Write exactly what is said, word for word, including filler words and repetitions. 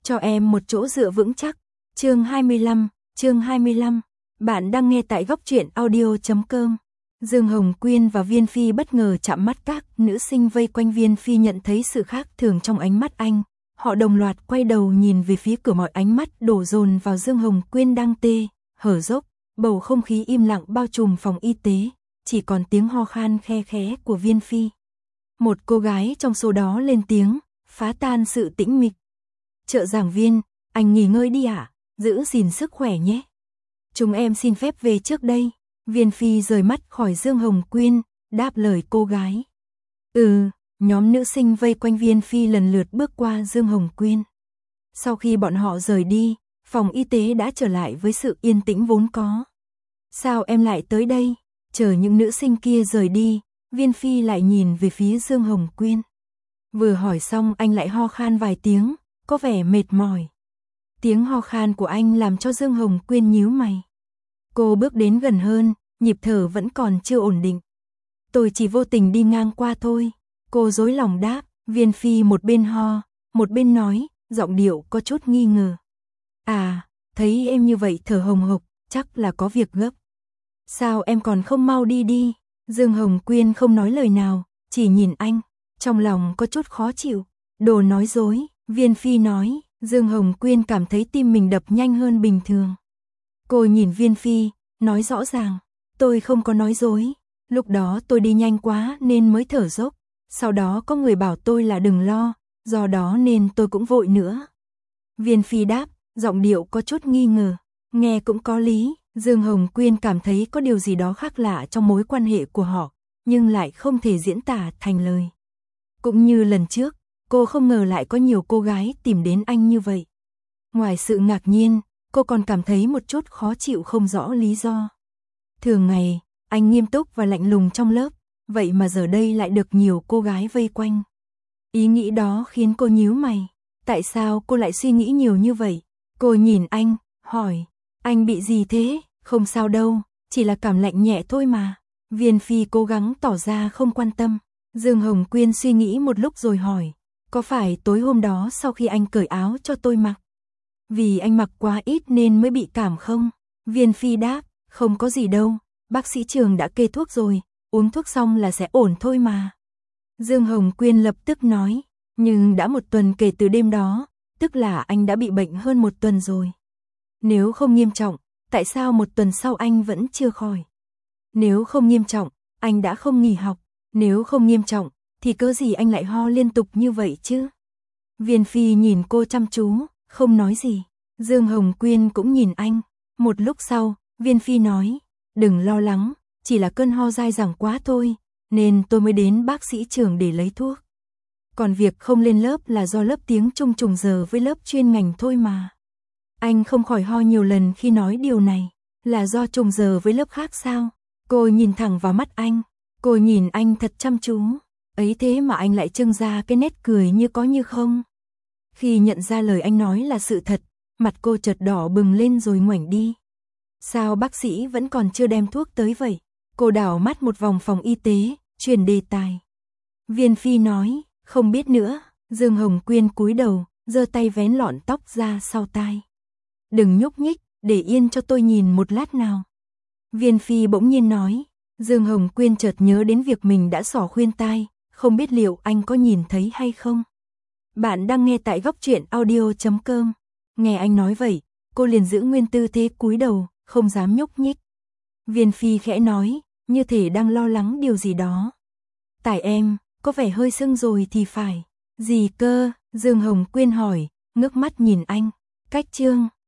cho em một chỗ dựa vững chắc. Chương hai mươi lăm, chương hai mươi lăm. Bạn đang nghe tại góc truyện audio chấm com. Dương Hồng Quyên và Viên Phi bất ngờ chạm mắt, các nữ sinh vây quanh Viên Phi nhận thấy sự khác thường trong ánh mắt anh. Họ đồng loạt quay đầu nhìn về phía cửa, mọi ánh mắt đổ dồn vào Dương Hồng Quyên đang tê, hở dốc. Bầu không khí im lặng bao trùm phòng y tế, chỉ còn tiếng ho khan khe khẽ của Viên Phi. Một cô gái trong số đó lên tiếng, phá tan sự tĩnh mịch. Trợ giảng viên, anh nghỉ ngơi đi ạ, à? Giữ gìn sức khỏe nhé. Chúng em xin phép về trước đây. Viên Phi rời mắt khỏi Dương Hồng Quyên, đáp lời cô gái. Ừ, nhóm nữ sinh vây quanh Viên Phi lần lượt bước qua Dương Hồng Quyên. Sau khi bọn họ rời đi, phòng y tế đã trở lại với sự yên tĩnh vốn có. Sao em lại tới đây? Chờ những nữ sinh kia rời đi, Viên Phi lại nhìn về phía Dương Hồng Quyên. Vừa hỏi xong anh lại ho khan vài tiếng, có vẻ mệt mỏi. Tiếng ho khan của anh làm cho Dương Hồng Quyên nhíu mày. Cô bước đến gần hơn, nhịp thở vẫn còn chưa ổn định. Tôi chỉ vô tình đi ngang qua thôi. Cô rối lòng đáp. Viên Phi một bên ho, một bên nói, giọng điệu có chút nghi ngờ. À, thấy em như vậy thở hồng hộc, chắc là có việc gấp. Sao em còn không mau đi đi? Dương Hồng Quyên không nói lời nào, chỉ nhìn anh, trong lòng có chút khó chịu. Đồ nói dối, Viên Phi nói. Dương Hồng Quyên cảm thấy tim mình đập nhanh hơn bình thường. Cô nhìn Viên Phi, nói rõ ràng, tôi không có nói dối. Lúc đó tôi đi nhanh quá nên mới thở dốc. Sau đó có người bảo tôi là đừng lo, do đó nên tôi cũng vội nữa. Viên Phi đáp, giọng điệu có chút nghi ngờ. Nghe cũng có lý, Dương Hồng Quyên cảm thấy có điều gì đó khác lạ trong mối quan hệ của họ, nhưng lại không thể diễn tả thành lời. Cũng như lần trước, cô không ngờ lại có nhiều cô gái tìm đến anh như vậy. Ngoài sự ngạc nhiên, cô còn cảm thấy một chút khó chịu không rõ lý do. Thường ngày, anh nghiêm túc và lạnh lùng trong lớp, vậy mà giờ đây lại được nhiều cô gái vây quanh. Ý nghĩ đó khiến cô nhíu mày. Tại sao cô lại suy nghĩ nhiều như vậy? Cô nhìn anh, hỏi, anh bị gì thế? Không sao đâu, chỉ là cảm lạnh nhẹ thôi mà. Viên Phi cố gắng tỏ ra không quan tâm. Dương Hồng Quyên suy nghĩ một lúc rồi hỏi, có phải tối hôm đó sau khi anh cởi áo cho tôi mặc, vì anh mặc quá ít nên mới bị cảm không? Viên Phi đáp, không có gì đâu, bác sĩ Trường đã kê thuốc rồi, uống thuốc xong là sẽ ổn thôi mà. Dương Hồng Quyên lập tức nói, nhưng đã một tuần kể từ đêm đó, tức là anh đã bị bệnh hơn một tuần rồi. Nếu không nghiêm trọng, tại sao một tuần sau anh vẫn chưa khỏi? Nếu không nghiêm trọng, anh đã không nghỉ học. Nếu không nghiêm trọng, thì cớ gì anh lại ho liên tục như vậy chứ? Viên Phi nhìn cô chăm chú, không nói gì. Dương Hồng Quyên cũng nhìn anh. Một lúc sau, Viên Phi nói, đừng lo lắng, chỉ là cơn ho dai dẳng quá thôi, nên tôi mới đến bác sĩ Trường để lấy thuốc. Còn việc không lên lớp là do lớp tiếng Trung trùng giờ với lớp chuyên ngành thôi mà. Anh không khỏi ho nhiều lần khi nói điều này, là do trùng giờ với lớp khác sao? Cô nhìn thẳng vào mắt anh, cô nhìn anh thật chăm chú, ấy thế mà anh lại trưng ra cái nét cười như có như không. Khi nhận ra lời anh nói là sự thật, mặt cô chợt đỏ bừng lên rồi ngoảnh đi. Sao bác sĩ vẫn còn chưa đem thuốc tới vậy? Cô đảo mắt một vòng phòng y tế, chuyển đề tài. Viên Phi nói, không biết nữa. Dương Hồng Quyên cúi đầu, giơ tay vén lọn tóc ra sau tai. Đừng nhúc nhích, để yên cho tôi nhìn một lát nào. Viên Phi bỗng nhiên nói. Dương Hồng Quyên chợt nhớ đến việc mình đã xỏ khuyên tai, không biết liệu anh có nhìn thấy hay không. Bạn đang nghe tại góc truyện audio chấm com. Nghe anh nói vậy, cô liền giữ nguyên tư thế cúi đầu, không dám nhúc nhích. Viên Phi khẽ nói, như thể đang lo lắng điều gì đó. Tại em, có vẻ hơi sưng rồi thì phải. Gì cơ? Dương Hồng Quyên hỏi, ngước mắt nhìn anh. Cách chương